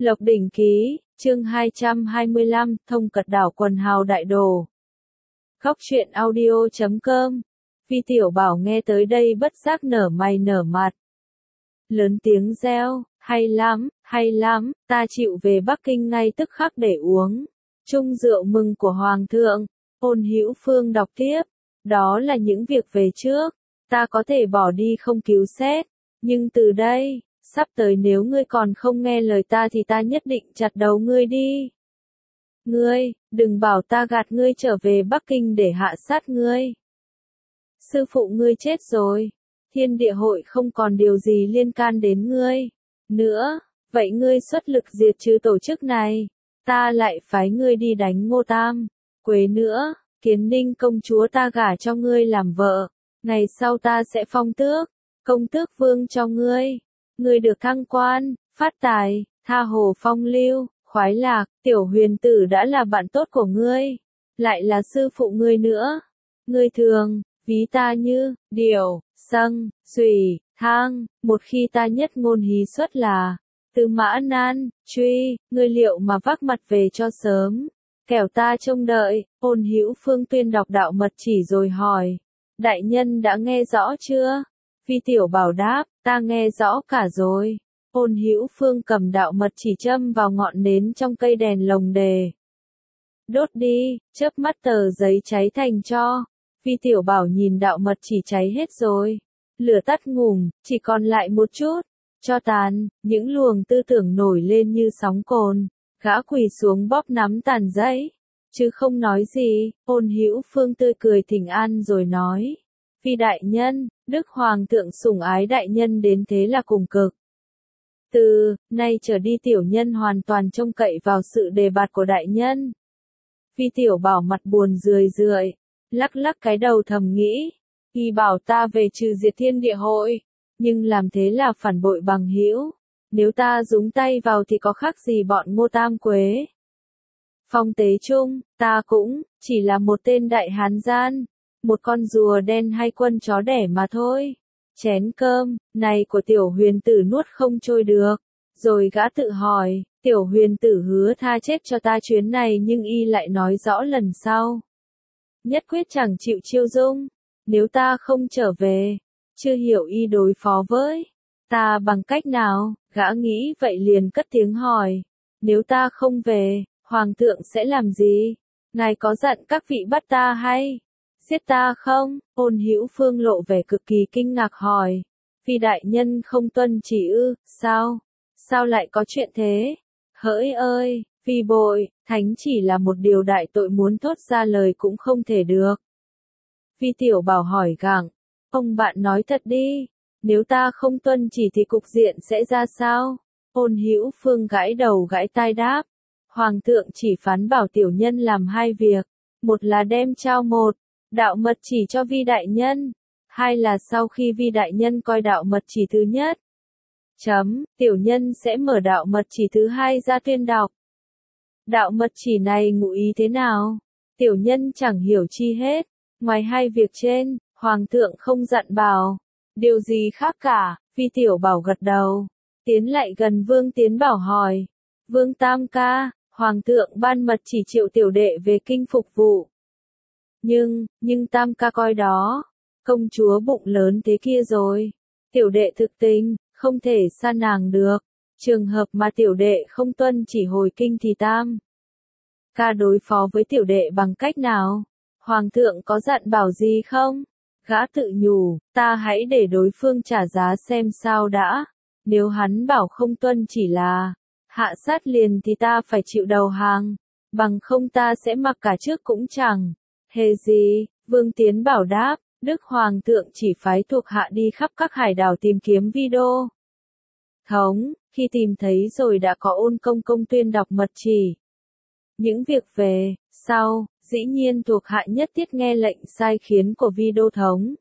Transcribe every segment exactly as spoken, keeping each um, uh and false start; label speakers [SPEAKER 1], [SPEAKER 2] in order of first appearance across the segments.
[SPEAKER 1] Lộc Đỉnh Ký, chương hai trăm hai mươi lăm, thông cật đảo quần hào đại đồ. Góc truyện audio chấm com. Vi Tiểu Bảo nghe tới đây bất giác nở mày nở mặt. Lớn tiếng reo, hay lắm, hay lắm, ta chịu về Bắc Kinh ngay tức khắc để uống chung rượu mừng của Hoàng thượng. Ôn Hữu Phương đọc tiếp, đó là những việc về trước, ta có thể bỏ đi không cứu xét, nhưng từ đây, sắp tới nếu ngươi còn không nghe lời ta thì ta nhất định chặt đầu ngươi đi. Ngươi, đừng bảo ta gạt ngươi trở về Bắc Kinh để hạ sát ngươi. Sư phụ ngươi chết rồi, thiên địa hội không còn điều gì liên can đến ngươi nữa, vậy ngươi xuất lực diệt trừ tổ chức này, ta lại phái ngươi đi đánh Ngô Tam Quế nữa, Kiến Ninh công chúa ta gả cho ngươi làm vợ, ngày sau ta sẽ phong tước, công tước vương cho ngươi. Ngươi được thăng quan, phát tài, tha hồ phong lưu, khoái lạc, Tiểu Huyền Tử đã là bạn tốt của ngươi, lại là sư phụ ngươi nữa. Ngươi thường ví ta như điểu, sâng, xùy, thang, một khi ta nhất ngôn hí xuất là Tư Mã Nan, truy, ngươi liệu mà vác mặt về cho sớm, kẻo ta trông đợi. Ôn Hữu Phương tuyên đọc đạo mật chỉ rồi hỏi, đại nhân đã nghe rõ chưa? Vi Tiểu Bảo đáp, ta nghe rõ cả rồi. Ôn Hữu Phương cầm đạo mật chỉ châm vào ngọn nến trong cây đèn lồng đề. Đốt đi, chớp mắt tờ giấy cháy thành tro. Vi Tiểu Bảo nhìn đạo mật chỉ cháy hết rồi. Lửa tắt ngủm, chỉ còn lại một chút. Cho tàn, những luồng tư tưởng nổi lên như sóng cồn. Gã quỳ xuống bóp nắm tàn giấy. Chứ không nói gì. Ôn Hữu Phương tươi cười thỉnh an rồi nói. Vi đại nhân, Đức Hoàng thượng sủng ái đại nhân đến thế là cùng cực. Từ nay trở đi tiểu nhân hoàn toàn trông cậy vào sự đề bạt của đại nhân. Vi Tiểu Bảo mặt buồn rười rượi, lắc lắc cái đầu thầm nghĩ, y bảo ta về trừ diệt thiên địa hội, nhưng làm thế là phản bội bằng hữu, nếu ta dúng tay vào thì có khác gì bọn Ngô Tam Quế. Phong Tế Trung, ta cũng chỉ là một tên đại hán gian, một con rùa đen hay quân chó đẻ mà thôi. Chén cơm này của Tiểu Huyền Tử nuốt không trôi được, rồi gã tự hỏi, Tiểu Huyền Tử hứa tha chết cho ta chuyến này nhưng y lại nói rõ lần sau nhất quyết chẳng chịu chiêu dung, nếu ta không trở về, chưa hiểu y đối phó với ta bằng cách nào. Gã nghĩ vậy liền cất tiếng hỏi, nếu ta không về, Hoàng thượng sẽ làm gì? Ngài có dặn các vị bắt ta hay giết ta không? Ôn Hữu Phương lộ vẻ cực kỳ kinh ngạc hỏi, vì đại nhân không tuân chỉ ư? Sao? Sao lại có chuyện thế? Hỡi ơi, vì bội, thánh chỉ là một điều đại tội muốn thốt ra lời cũng không thể được. Vi Tiểu Bảo hỏi gặng, ông bạn nói thật đi, nếu ta không tuân chỉ thì cục diện sẽ ra sao? Ôn Hữu Phương gãi đầu gãi tai đáp, Hoàng thượng chỉ phán bảo tiểu nhân làm hai việc, một là đem trao một đạo mật chỉ cho Vi đại nhân, hai là sau khi Vi đại nhân coi đạo mật chỉ thứ nhất, chấm, tiểu nhân sẽ mở đạo mật chỉ thứ hai ra tuyên đọc. Đạo mật chỉ này ngụ ý thế nào? Tiểu nhân chẳng hiểu chi hết, ngoài hai việc trên, Hoàng thượng không dặn bảo điều gì khác cả. Vi Tiểu Bảo gật đầu, tiến lại gần Vương Tiến Bảo hỏi, Vương Tam ca, Hoàng thượng ban mật chỉ triệu tiểu đệ về kinh phục vụ. Nhưng, nhưng Tam ca coi đó, công chúa bụng lớn thế kia rồi, tiểu đệ thực tình, không thể xa nàng được, trường hợp mà tiểu đệ không tuân chỉ hồi kinh thì Tam ca đối phó với tiểu đệ bằng cách nào? Hoàng thượng có dặn bảo gì không? Gã tự nhủ, ta hãy để đối phương trả giá xem sao đã, nếu hắn bảo không tuân chỉ là hạ sát liền thì ta phải chịu đầu hàng, bằng không ta sẽ mặc cả trước cũng chẳng hề gì. Vương Tiến Bảo đáp, Đức Hoàng thượng chỉ phái thuộc hạ đi khắp các hải đảo tìm kiếm Vi đô thống, khi tìm thấy rồi đã có Ôn công công tuyên đọc mật chỉ. Những việc về sau, dĩ nhiên thuộc hạ nhất thiết nghe lệnh sai khiến của Vi đô thống.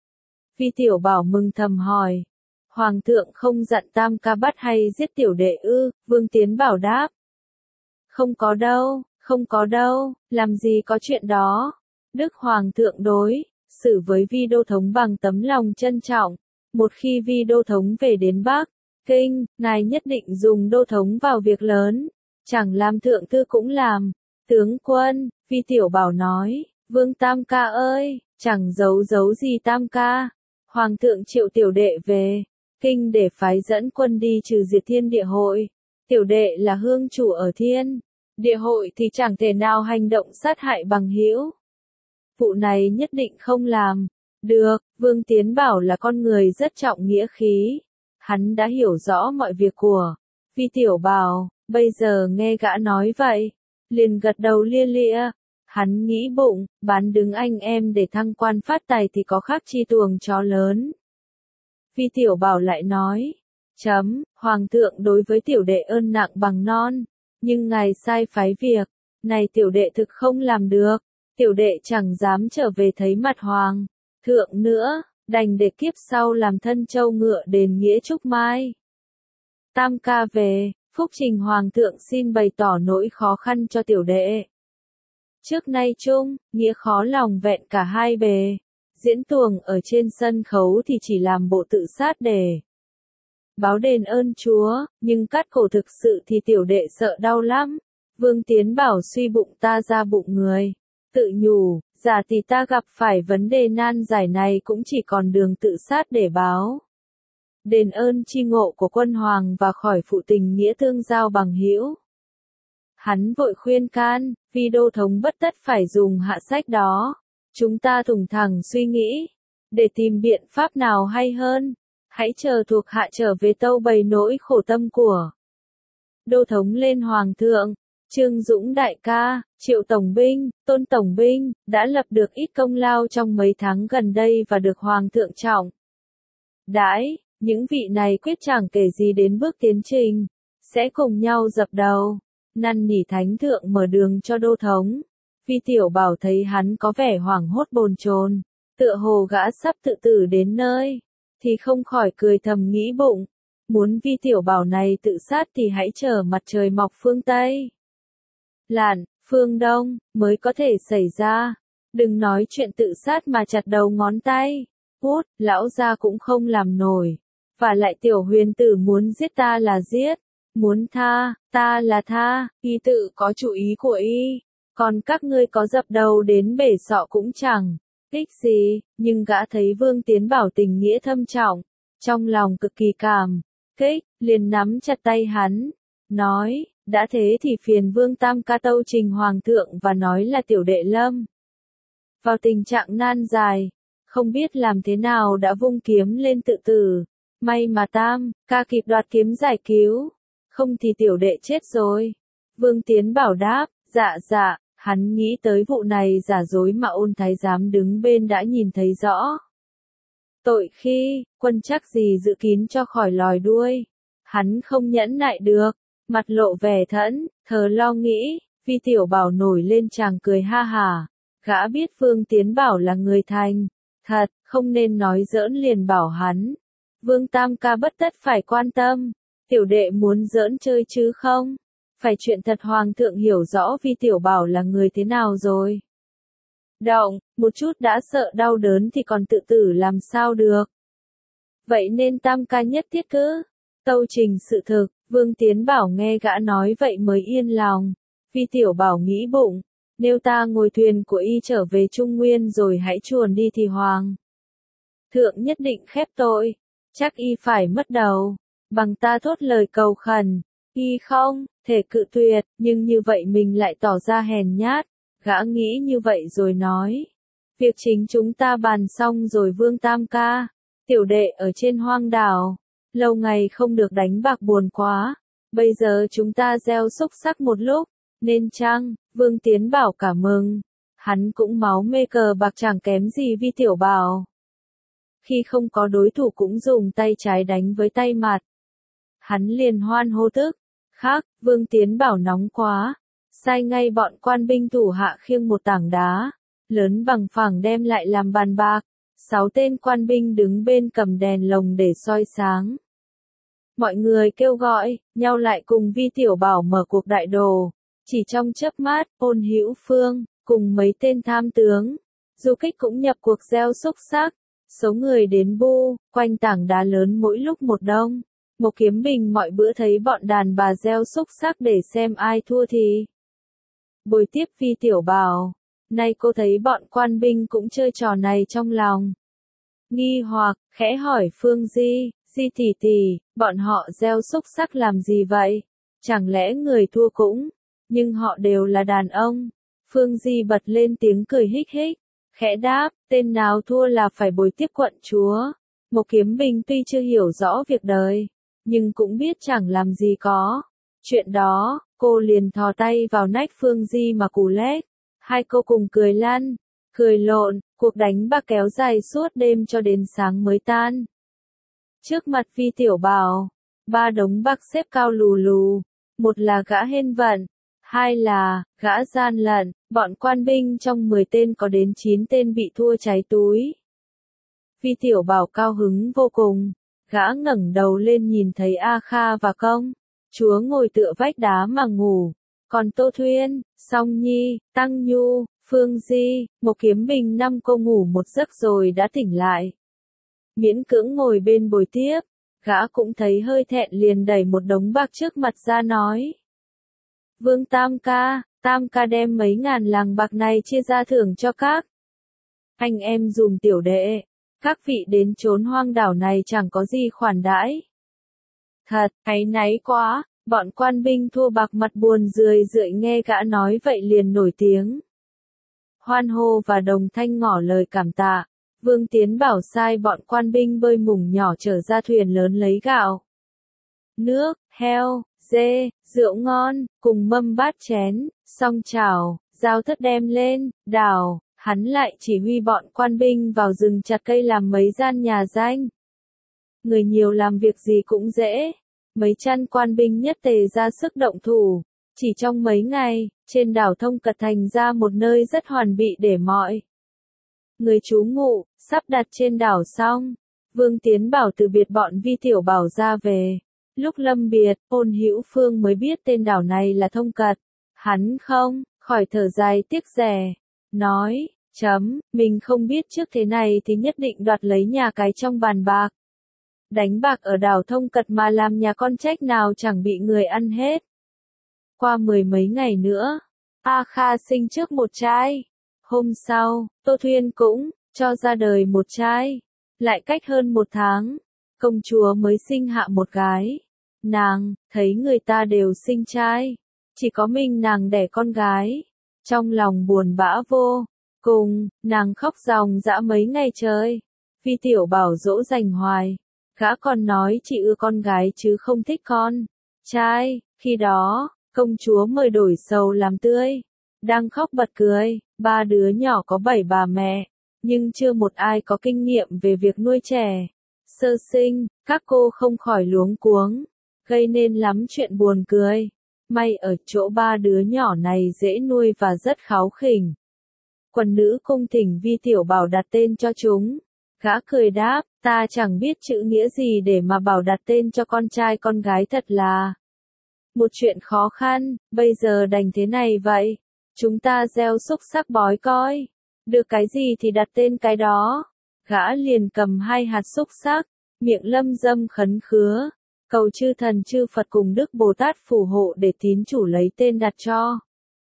[SPEAKER 1] Vi Tiểu Bảo mừng thầm hỏi, Hoàng thượng không dặn Tam ca bắt hay giết tiểu đệ ư? Vương Tiến Bảo đáp, không có đâu, không có đâu, làm gì có chuyện đó. Đức Hoàng thượng đối xử với Vi đô thống bằng tấm lòng trân trọng, một khi Vi đô thống về đến Bắc Kinh, ngài nhất định dùng đô thống vào việc lớn, chẳng làm thượng thư cũng làm. Tướng quân, Vi Tiểu Bảo nói, Vương Tam ca ơi, chẳng giấu giấu gì Tam ca. Hoàng thượng triệu tiểu đệ về Kinh để phái dẫn quân đi trừ diệt thiên địa hội. Tiểu đệ là hương chủ ở thiên địa hội thì chẳng thể nào hành động sát hại bằng hữu. Vụ này nhất định không làm. Được, Vương Tiến Bảo là con người rất trọng nghĩa khí. Hắn đã hiểu rõ mọi việc của Vi Tiểu Bảo, bây giờ nghe gã nói vậy, liền gật đầu lia lịa. Hắn nghĩ bụng, bán đứng anh em để thăng quan phát tài thì có khác chi tuồng chó lớn. Vi Tiểu Bảo lại nói, chấm, Hoàng thượng đối với tiểu đệ ơn nặng bằng non, nhưng ngài sai phái việc, này tiểu đệ thực không làm được, tiểu đệ chẳng dám trở về thấy mặt Hoàng thượng nữa, đành để kiếp sau làm thân châu ngựa đền nghĩa Trúc Mai. Tam ca về, phúc trình Hoàng thượng xin bày tỏ nỗi khó khăn cho tiểu đệ. Trước nay chung, nghĩa khó lòng vẹn cả hai bề. Diễn tuồng ở trên sân khấu thì chỉ làm bộ tự sát để báo đền ơn Chúa, nhưng cắt cổ thực sự thì tiểu đệ sợ đau lắm. Vương Tiến Bảo suy bụng ta ra bụng người, tự nhủ, giả thì ta gặp phải vấn đề nan giải này cũng chỉ còn đường tự sát để báo đền ơn chi ngộ của quân hoàng và khỏi phụ tình nghĩa tương giao bằng hữu. Hắn vội khuyên can, Vi đô thống bất tất phải dùng hạ sách đó. Chúng ta thủng thẳng suy nghĩ, để tìm biện pháp nào hay hơn. Hãy chờ thuộc hạ trở về tâu bày nỗi khổ tâm của đô thống lên Hoàng thượng. Trương Dũng đại ca, Triệu Tổng binh, Tôn Tổng binh, đã lập được ít công lao trong mấy tháng gần đây và được Hoàng thượng trọng đãi. Những vị này quyết chẳng kể gì đến bước tiến trình, sẽ cùng nhau dập đầu, năn nỉ thánh thượng mở đường cho đô thống. Vi Tiểu Bảo thấy hắn có vẻ hoảng hốt bồn chồn, tựa hồ gã sắp tự tử đến nơi, thì không khỏi cười thầm nghĩ bụng, muốn Vi Tiểu Bảo này tự sát thì hãy chờ mặt trời mọc phương Tây, lặn phương Đông mới có thể xảy ra. Đừng nói chuyện tự sát mà chặt đầu ngón tay, hút, lão gia cũng không làm nổi. Và lại Tiểu Huyền tử muốn giết ta là giết, muốn tha, ta là tha, y tự có chủ ý của y. Còn các ngươi có dập đầu đến bể sọ cũng chẳng ích gì, nhưng gã thấy Vương Tiến Bảo tình nghĩa thâm trọng, trong lòng cực kỳ cảm kích, liền nắm chặt tay hắn, nói, đã thế thì phiền Vương Tam ca tâu trình Hoàng thượng và nói là tiểu đệ lâm vào tình trạng nan dài, không biết làm thế nào đã vung kiếm lên tự tử. May mà Tam ca kịp đoạt kiếm giải cứu, không thì tiểu đệ chết rồi. Vương Tiến Bảo đáp, dạ dạ. Hắn nghĩ tới vụ này giả dối mà Ôn thái giám đứng bên đã nhìn thấy rõ. Tội khi, quân chắc gì giữ kín cho khỏi lòi đuôi. Hắn không nhẫn nại được, mặt lộ vẻ thẫn, thờ lo nghĩ, Vi Tiểu Bảo nổi lên chàng cười ha hả. Gã biết Vương Tiến Bảo là người thành thật, không nên nói giỡn liền bảo hắn. Vương Tam ca bất tất phải quan tâm, tiểu đệ muốn giỡn chơi chứ không. Phải chuyện thật Hoàng thượng hiểu rõ Vi Tiểu Bảo là người thế nào rồi. Động, một chút đã sợ đau đớn thì còn tự tử làm sao được. Vậy nên Tam ca nhất thiết cứ tâu trình sự thực. Vương Tiến Bảo nghe gã nói vậy mới yên lòng. Vi Tiểu Bảo nghĩ bụng, nếu ta ngồi thuyền của y trở về Trung Nguyên rồi hãy chuồn đi thì Hoàng thượng nhất định khép tội, chắc y phải mất đầu. Bằng ta thốt lời cầu khẩn, y không thể cự tuyệt, nhưng như vậy mình lại tỏ ra hèn nhát. Gã nghĩ như vậy rồi nói, việc chính chúng ta bàn xong rồi Vương Tam ca, tiểu đệ ở trên hoang đảo, lâu ngày không được đánh bạc buồn quá, bây giờ chúng ta gieo xúc sắc một lúc, nên chăng? Vương Tiến Bảo cảm mừng, hắn cũng máu mê cờ bạc chẳng kém gì Vi Tiểu Bảo. Khi không có đối thủ cũng dùng tay trái đánh với tay mặt. Hắn liền hoan hô tức khác, Vương Tiến Bảo nóng quá, sai ngay bọn quan binh thủ hạ khiêng một tảng đá lớn bằng phẳng đem lại làm bàn bạc. Sáu tên quan binh đứng bên cầm đèn lồng để soi sáng. Mọi người kêu gọi nhau lại cùng Vi Tiểu Bảo mở cuộc đại đồ. Chỉ trong chớp mắt, Ôn Hữu Phương cùng mấy tên tham tướng du kích cũng nhập cuộc gieo xúc sắc. Số người đến bu quanh tảng đá lớn mỗi lúc một đông. Một Kiếm Bình mọi bữa thấy bọn đàn bà gieo xúc xắc để xem ai thua thì bồi tiếp Vi Tiểu Bảo. Nay cô thấy bọn quan binh cũng chơi trò này trong lòng. Nghi hoặc, khẽ hỏi Phương Di, Di tỷ tỷ, bọn họ gieo xúc xắc làm gì vậy? Chẳng lẽ người thua cũng? Nhưng họ đều là đàn ông. Phương Di bật lên tiếng cười hích hích, khẽ đáp, tên nào thua là phải bồi tiếp quận chúa. Một Kiếm Bình tuy chưa hiểu rõ việc đời, nhưng cũng biết chẳng làm gì có. Chuyện đó, cô liền thò tay vào nách Phương Di mà cù lét. Hai cô cùng cười lăn, cười lộn, cuộc đánh bạc kéo dài suốt đêm cho đến sáng mới tan. Trước mặt Vi Tiểu Bảo, ba đống bạc xếp cao lù lù, một là gã hên vận, hai là gã gian lận, bọn quan binh trong mười tên có đến chín tên bị thua cháy túi. Vi Tiểu Bảo cao hứng vô cùng, gã ngẩng đầu lên nhìn thấy A Kha và công chúa ngồi tựa vách đá mà ngủ, còn Tô Thuyên, Song Nhi, Tăng Nhu, Phương Di, Một Kiếm Bình năm cô ngủ một giấc rồi đã tỉnh lại. Miễn cưỡng ngồi bên bồi tiếp, gã cũng thấy hơi thẹn liền đẩy một đống bạc trước mặt ra nói. Vương Tam ca, Tam ca đem mấy ngàn làng bạc này chia ra thưởng cho các anh em dùm tiểu đệ. Các vị đến chốn hoang đảo này chẳng có gì khoản đãi. Thật, áy náy quá, bọn quan binh thua bạc mặt buồn rười rượi nghe gã nói vậy liền nổi tiếng. Hoan hô và đồng thanh ngỏ lời cảm tạ. Vương Tiến bảo sai bọn quan binh bơi mủng nhỏ chở ra thuyền lớn lấy gạo, nước, heo, dê, rượu ngon, cùng mâm bát chén, song chảo, dao thớt đem lên, đảo. Hắn lại chỉ huy bọn quan binh vào rừng chặt cây làm mấy gian nhà danh. Người nhiều làm việc gì cũng dễ. Mấy trăm quan binh nhất tề ra sức động thủ. Chỉ trong mấy ngày, trên đảo Thông Cật thành ra một nơi rất hoàn bị để mọi người trú ngụ, sắp đặt trên đảo xong. Vương Tiến bảo từ biệt bọn Vi Tiểu Bảo ra về. Lúc lâm biệt, Ôn Hữu Phương mới biết tên đảo này là Thông Cật. Hắn không khỏi thở dài tiếc rẻ. Nói, chấm, mình không biết trước thế này thì nhất định đoạt lấy nhà cái trong bàn bạc. Đánh bạc ở đảo Thông Cật mà làm nhà con trách nào chẳng bị người ăn hết. Qua mười mấy ngày nữa, A Kha sinh trước một trai. Hôm sau, Tô Thuyên cũng cho ra đời một trai. Lại cách hơn một tháng, công chúa mới sinh hạ một gái. Nàng, thấy người ta đều sinh trai. Chỉ có mình nàng đẻ con gái. Trong lòng buồn bã vô cùng, nàng khóc ròng rã mấy ngày trời. Vi Tiểu Bảo dỗ dành hoài. Gã còn nói chỉ ưa con gái chứ không thích con trai. Khi đó, công chúa mời đổi sầu làm tươi. Đang khóc bật cười, ba đứa nhỏ có bảy bà mẹ. Nhưng chưa một ai có kinh nghiệm về việc nuôi trẻ sơ sinh. Các cô không khỏi luống cuống, gây nên lắm chuyện buồn cười. May ở chỗ ba đứa nhỏ này dễ nuôi và rất kháu khỉnh. Quần nữ cung thỉnh Vi Tiểu Bảo đặt tên cho chúng. Gã cười đáp, ta chẳng biết chữ nghĩa gì để mà bảo đặt tên cho con trai con gái thật là một chuyện khó khăn, bây giờ đành thế này vậy. Chúng ta gieo xúc xắc bói coi. Được cái gì thì đặt tên cái đó. Gã liền cầm hai hạt xúc xắc, miệng lâm dâm khấn khứa. Cầu chư thần chư Phật cùng Đức Bồ Tát phù hộ để tín chủ lấy tên đặt cho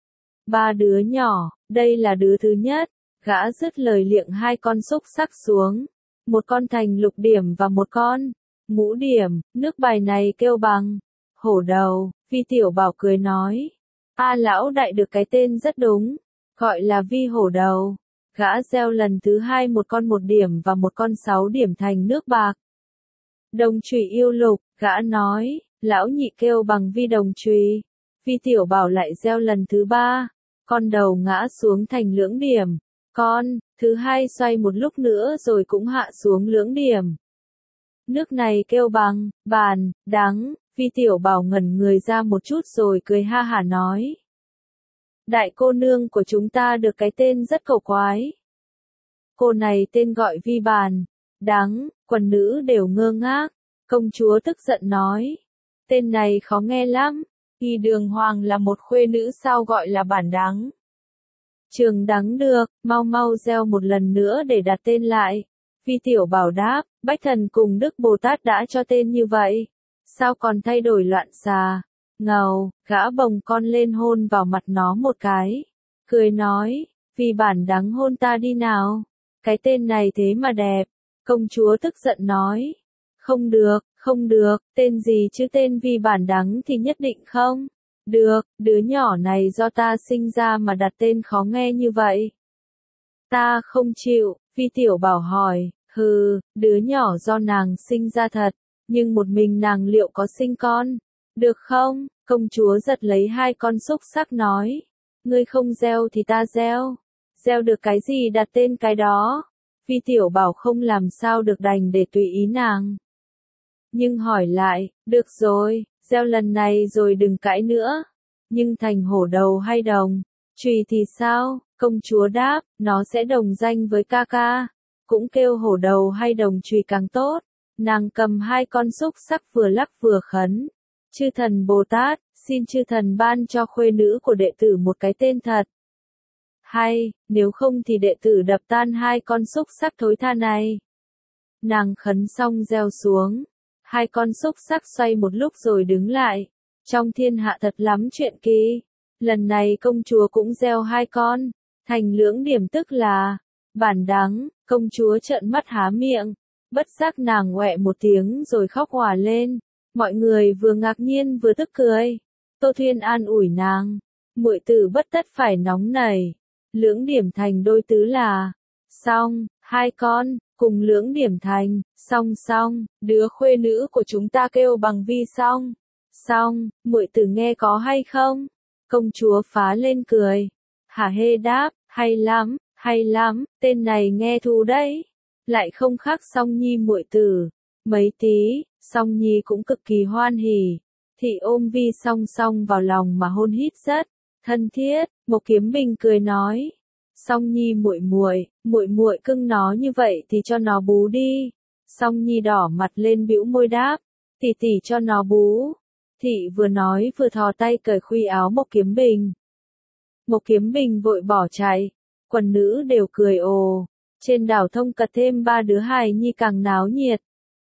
[SPEAKER 1] ba đứa nhỏ. Đây là đứa thứ nhất. Gã dứt lời liệng hai con xúc xắc xuống. Một con thành lục điểm và một con ngũ điểm. Nước bài này kêu bằng hổ đầu. Vi Tiểu Bảo cười nói, a lão đại được cái tên rất đúng, gọi là Vi hổ đầu. Gã gieo lần thứ hai một con một điểm và một con sáu điểm thành nước bạc. Đồng chùy yêu lục, gã nói, lão nhị kêu bằng Vi đồng chùy. Vi Tiểu Bảo lại gieo lần thứ ba, con đầu ngã xuống thành lưỡng điểm. Con thứ hai xoay một lúc nữa rồi cũng hạ xuống lưỡng điểm. Nước này kêu bằng bàn đắng. Vi Tiểu Bảo ngẩn người ra một chút rồi cười ha hả nói, đại cô nương của chúng ta được cái tên rất cầu quái. Cô này tên gọi Vi bàn đắng. Quần nữ đều ngơ ngác. Công chúa tức giận nói, tên này khó nghe lắm. Y Đường Hoàng là một khuê nữ sao gọi là bản đắng. Trường đắng được, mau mau gieo một lần nữa để đặt tên lại. Vi Tiểu Bảo đáp, Bách Thần cùng Đức Bồ Tát đã cho tên như vậy. sao còn thay đổi loạn xà, ngầu, gã bồng con lên hôn vào mặt nó một cái, cười nói, vì bản đắng hôn ta đi nào, cái tên này thế mà đẹp, công chúa tức giận nói, không được, không được, tên gì chứ tên vì bản đắng thì nhất định không, được, đứa nhỏ này do ta sinh ra mà đặt tên khó nghe như vậy. Ta không chịu, Vi Tiểu Bảo hỏi, hừ, đứa nhỏ do nàng sinh ra thật, nhưng một mình nàng liệu có sinh con, được không? Công chúa giật lấy hai con xúc xắc nói, ngươi không gieo thì ta gieo, gieo được cái gì đặt tên cái đó. Vi Tiểu Bảo không làm sao được đành để tùy ý nàng. Nhưng hỏi lại, được rồi, gieo lần này rồi đừng cãi nữa, nhưng thành hổ đầu hay đồng, chùy thì sao? Công chúa đáp, nó sẽ đồng danh với ca ca, cũng kêu hổ đầu hay đồng chùy càng tốt. Nàng cầm hai con xúc sắc vừa lắc vừa khấn, chư thần Bồ Tát, xin chư thần ban cho khuê nữ của đệ tử một cái tên thật hay, nếu không thì đệ tử đập tan hai con xúc sắc thối tha này. Nàng khấn xong gieo xuống, hai con xúc sắc xoay một lúc rồi đứng lại, trong thiên hạ thật lắm chuyện kỳ, lần này công chúa cũng gieo hai con, thành lưỡng điểm tức là, bản đắng, công chúa trợn mắt há miệng, bất giác nàng ngoẹ một tiếng rồi khóc òa lên, mọi người vừa ngạc nhiên vừa tức cười, Tô Thuyên an ủi nàng, muội tử bất tất phải nóng nảy, lưỡng điểm thành đôi tứ là, xong, hai con, cùng lưỡng điểm thành, xong xong, đứa khuê nữ của chúng ta kêu bằng Vi xong, xong, muội tử nghe có hay không? Công chúa phá lên cười, hả hê đáp, hay lắm, hay lắm, tên này nghe thú đấy, lại không khác Song Nhi muội tử, mấy tí, Song Nhi cũng cực kỳ hoan hỉ, thị ôm Vi song song vào lòng mà hôn hít rất thân thiết. Một Kiếm Bình cười nói, Song Nhi muội muội, muội muội cưng nó như vậy thì cho nó bú đi. Song Nhi đỏ mặt lên bĩu môi đáp, tỷ tỷ cho nó bú. Thị vừa nói vừa thò tay cởi khuy áo Một Kiếm Bình. Một Kiếm Bình vội bỏ chạy, quần nữ đều cười ồ, trên đảo Thông Cật thêm ba đứa hài nhi càng náo nhiệt.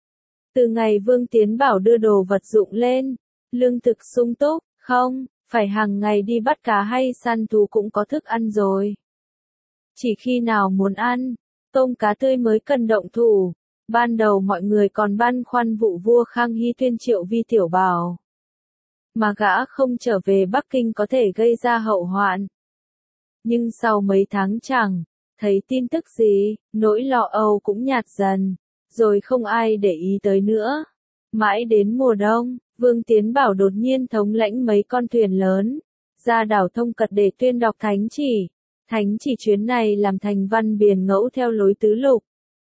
[SPEAKER 1] Từ ngày Vương Tiến Bảo đưa đồ vật dụng lên, lương thực sung túc, không, phải hàng ngày đi bắt cá hay săn thú cũng có thức ăn rồi. Chỉ khi nào muốn ăn, tôm cá tươi mới cần động thủ. Ban đầu mọi người còn băn khoăn vụ vua Khang Hy tuyên triệu Vi Tiểu Bảo, mà gã không trở về Bắc Kinh có thể gây ra hậu hoạn. Nhưng sau mấy tháng chẳng thấy tin tức gì, nỗi lo âu cũng nhạt dần, rồi không ai để ý tới nữa. Mãi đến mùa đông, Vương Tiến Bảo đột nhiên thống lãnh mấy con thuyền lớn, ra đảo Thông Cật để tuyên đọc thánh chỉ. Thánh chỉ chuyến này làm thành văn biền ngẫu theo lối tứ lục.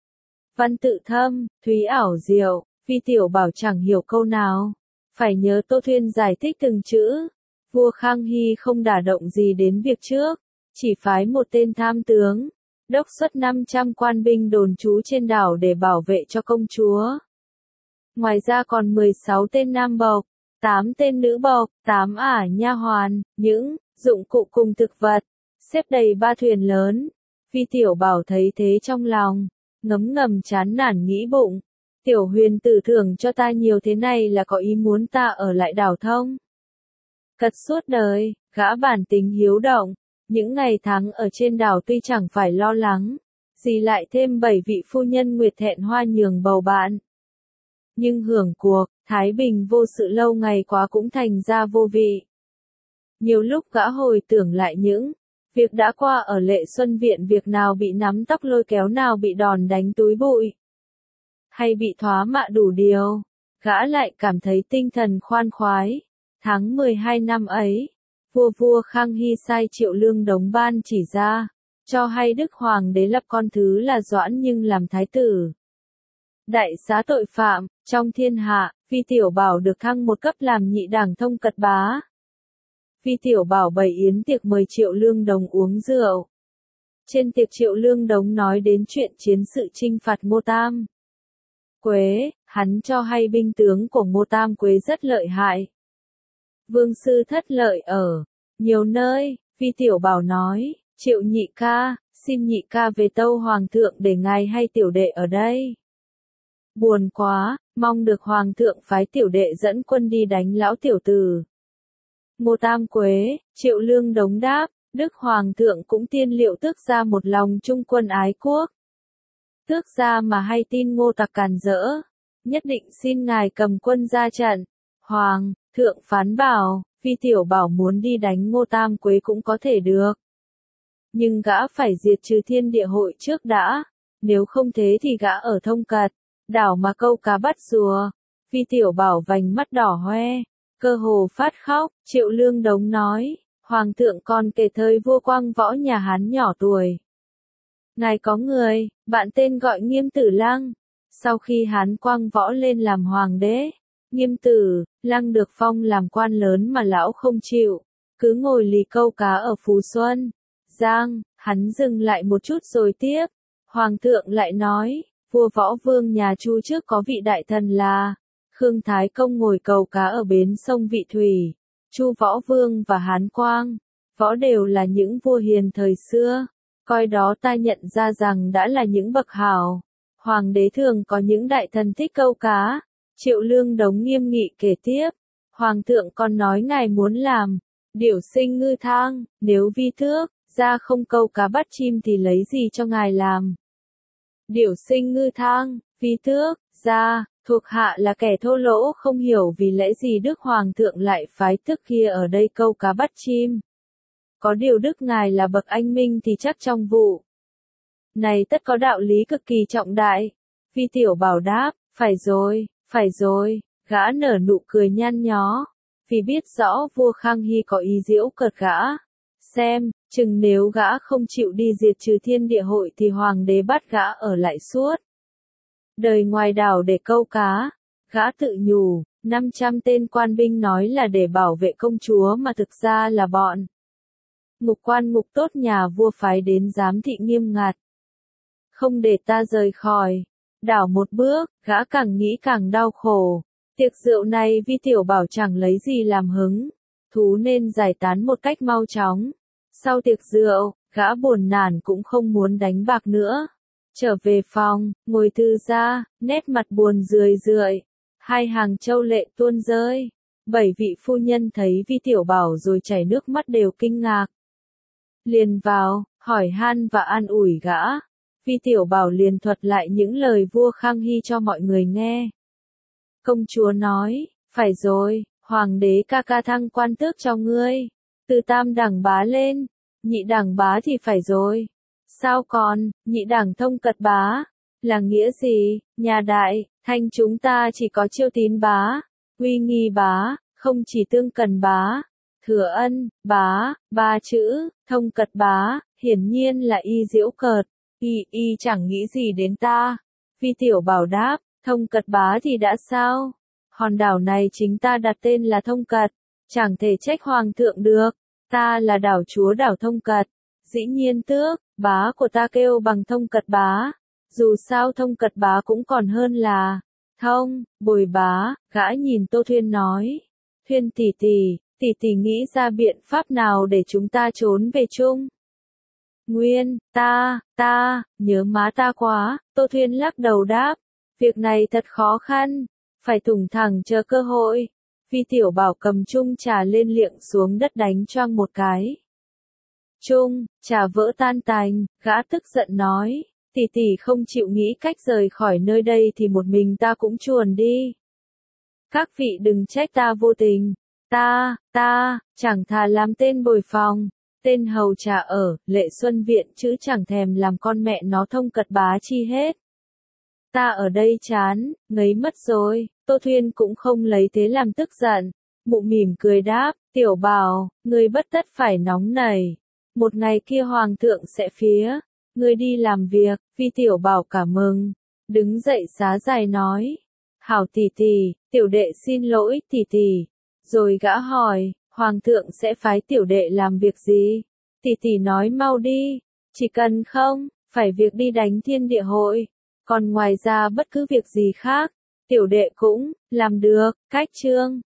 [SPEAKER 1] Văn tự thâm, thúy ảo diệu, Vi Tiểu Bảo chẳng hiểu câu nào. Phải nhớ Tô Thuyên giải thích từng chữ. Vua Khang Hy không đả động gì đến việc trước, chỉ phái một tên tham tướng, đốc xuất năm trăm quan binh đồn trú trên đảo để bảo vệ cho công chúa. Ngoài ra còn mười sáu tên nam bộc, tám tên nữ bộc, tám ả nha hoàn, những dụng cụ cùng thực vật, xếp đầy ba thuyền lớn. Vi Tiểu Bảo thấy thế trong lòng, ngấm ngầm chán nản nghĩ bụng, Tiểu Huyền tử thưởng cho ta nhiều thế này là có ý muốn ta ở lại đảo Thông Cật suốt đời. Gã bản tính hiếu động, những ngày tháng ở trên đảo tuy chẳng phải lo lắng gì, lại thêm bảy vị phu nhân nguyệt thẹn hoa nhường bầu bạn, nhưng hưởng cuộc thái bình vô sự lâu ngày quá cũng thành ra vô vị. Nhiều lúc gã hồi tưởng lại những việc đã qua ở Lệ Xuân Viện, việc nào bị nắm tóc lôi kéo, nào bị đòn đánh túi bụi, hay bị thoá mạ đủ điều, gã lại cảm thấy tinh thần khoan khoái. Tháng mười hai năm ấy, vua vua Khang Hy sai Triệu Lương Đống ban chỉ ra, cho hay Đức Hoàng đế lập con thứ là Doãn Nhưng làm thái tử. Đại xá tội phạm, trong thiên hạ, Vi Tiểu Bảo được thăng một cấp làm nhị đảng Thông Cật bá. Vi Tiểu Bảo bày yến tiệc mời Triệu Lương Đống uống rượu. Trên tiệc Triệu Lương Đống nói đến chuyện chiến sự chinh phạt Ngô Tam Quế, hắn cho hay binh tướng của Ngô Tam Quế rất lợi hại. Vương sư thất lợi ở nhiều nơi. Vi Tiểu Bảo nói, Triệu nhị ca, xin nhị ca về tâu hoàng thượng để ngài hay tiểu đệ ở đây. buồn quá, mong được hoàng thượng phái tiểu đệ dẫn quân đi đánh lão tiểu tử. Ngô Tam Quế, Triệu Lương Đống đáp, Đức Hoàng thượng cũng tiên liệu tước gia một lòng trung quân ái quốc. Tước gia mà hay tin Ngô tặc càn rỡ, nhất định xin ngài cầm quân ra trận. Hoàng thượng phán bảo, Phi tiểu bảo muốn đi đánh Ngô Tam Quế cũng có thể được. Nhưng gã phải diệt trừ thiên địa hội trước đã, nếu không thế thì gã ở Thông Cật, đảo mà câu cá bắt rùa. Phi tiểu bảo vành mắt đỏ hoe, cơ hồ phát khóc. Triệu Lương Đống nói, Hoàng thượng còn kể thời vua Quang Võ nhà Hán nhỏ tuổi. Ngài có người, bạn tên gọi Nghiêm Tử Lăng. Sau khi Hán Quang Võ lên làm hoàng đế, Nghiêm Tử Lăng được phong làm quan lớn mà lão không chịu, cứ ngồi lì câu cá ở Phú Xuân. Giang, hắn dừng lại một chút rồi tiếp. Hoàng thượng lại nói, vua Võ Vương nhà Chu trước có vị đại thần là Khương Thái Công ngồi câu cá ở bến sông Vị Thủy. Chu Võ Vương và Hán Quang Võ đều là những vua hiền thời xưa, coi đó ta nhận ra rằng đã là những bậc hảo. Hoàng đế thường có những đại thần thích câu cá. Triệu Lương Đống nghiêm nghị kể tiếp, Hoàng thượng còn nói ngài muốn làm điểu sinh ngư thang, nếu vi thước ra không câu cá bắt chim thì lấy gì cho ngài làm? Điểu sinh ngư thang, vi thước ra, thuộc hạ là kẻ thô lỗ không hiểu vì lẽ gì Đức Hoàng thượng lại phái thức kia ở đây câu cá bắt chim. Có điều Đức ngài là bậc anh minh thì chắc trong vụ này tất có đạo lý cực kỳ trọng đại. Phi tiểu bảo đáp, phải rồi, phải rồi, gã nở nụ cười nhăn nhó, vì biết rõ vua Khang Hy có ý giễu cợt gã. Xem, chừng nếu gã không chịu đi diệt trừ thiên địa hội thì hoàng đế bắt gã ở lại suốt đời ngoài đảo để câu cá. Gã tự nhủ, năm trăm tên quan binh nói là để bảo vệ công chúa mà thực ra là bọn ngục quan ngục tốt nhà vua phái đến giám thị nghiêm ngặt, không để ta rời khỏi đảo một bước. Gã càng nghĩ càng đau khổ. Tiệc rượu này Vi tiểu bảo chẳng lấy gì làm hứng thú nên giải tán một cách mau chóng. Sau tiệc rượu, gã buồn nản cũng không muốn đánh bạc nữa. Trở về phòng, ngồi thư ra, nét mặt buồn rười rượi, hai hàng châu lệ tuôn rơi. Bảy vị phu nhân thấy Vi tiểu bảo rồi chảy nước mắt đều kinh ngạc. Liền vào, hỏi han và an ủi gã. Vi tiểu bảo liền thuật lại những lời vua Khang Hy cho mọi người nghe. Công chúa nói, phải rồi, hoàng đế ca ca thăng quan tước cho ngươi, từ tam đẳng bá lên, nhị đẳng bá thì phải rồi. Sao còn, nhị đẳng thông cật bá, là nghĩa gì? Nhà đại, thanh chúng ta chỉ có Chiêu Tín bá, Uy Nghi bá, không chỉ Tương Cần bá, Thừa Ân bá, ba chữ, thông cật bá, hiển nhiên là y giễu cợt. Y y chẳng nghĩ gì đến ta. Vi tiểu bảo đáp, thông cật bá thì đã sao? Hòn đảo này chính ta đặt tên là Thông Cật, chẳng thể trách hoàng thượng được. Ta là đảo chúa đảo Thông Cật, dĩ nhiên tước bá của ta kêu bằng Thông Cật bá. Dù sao Thông Cật bá cũng còn hơn là thông bồi bá. Gã nhìn Tô Thuyên nói, Thuyên tỷ tỷ, tỷ tỷ nghĩ ra biện pháp nào để chúng ta trốn về chung? Nguyên, ta, ta, nhớ má ta quá. Tô Thuyên lắc đầu đáp, việc này thật khó khăn, phải thủng thẳng chờ cơ hội. Vi tiểu bảo cầm chung trà lên liệng xuống đất đánh choang một cái. Chung, trà vỡ tan tành. Gã tức giận nói, tỷ tỷ không chịu nghĩ cách rời khỏi nơi đây thì một mình ta cũng chuồn đi. Các vị đừng trách ta vô tình, ta, ta, chẳng thà làm tên bồi phòng, tên hầu trà ở Lệ Xuân Viện chứ chẳng thèm làm con mẹ nó Thông Cật bá chi hết. Ta ở đây chán, ngấy mất rồi. Tô Thuyên cũng không lấy thế làm tức giận, mụ mỉm cười đáp, tiểu bảo, ngươi bất tất phải nóng nảy, một ngày kia hoàng thượng sẽ phía ngươi đi làm việc. Vi tiểu bảo cảm mừng, đứng dậy xá dài nói, hảo tỷ tỷ, tiểu đệ xin lỗi tỷ tỷ. Rồi gã hỏi, hoàng thượng sẽ phái tiểu đệ làm việc gì? Tỷ tỷ nói mau đi, chỉ cần không phải việc đi đánh thiên địa hội, còn ngoài ra bất cứ việc gì khác, tiểu đệ cũng làm được. Cách chương